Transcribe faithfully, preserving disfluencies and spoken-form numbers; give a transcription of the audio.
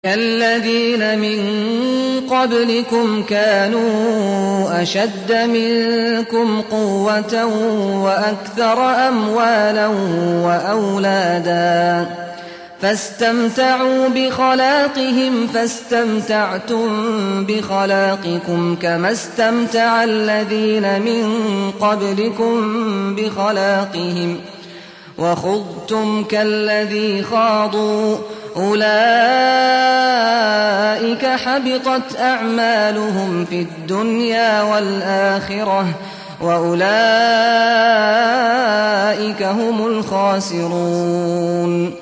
كَالَّذِينَ مِن قَبْلِكُمْ كَانُوا أَشَدَّ مِنكُمْ قُوَّةً وَأَكْثَرَ أَمْوَالًا وَأَوْلَادًا فَاسْتَمْتَعُوا بِخَلَاقِهِمْ فَاسْتَمْتَعْتُم بِخَلَاقِكُمْ كَمَا اسْتَمْتَعَ الَّذِينَ مِن قَبْلِكُم بِخَلَاقِهِمْ وَخُضْتُمْ كَالَّذِي خَاضُوا ۚ أُولَٰئِكَ حَبِطَتْ أَعْمَالُهُمْ فِي الدُّنْيَا وَالْآخِرَةِ وَأُولَٰئِكَ هُمُ الْخَاسِرُونَ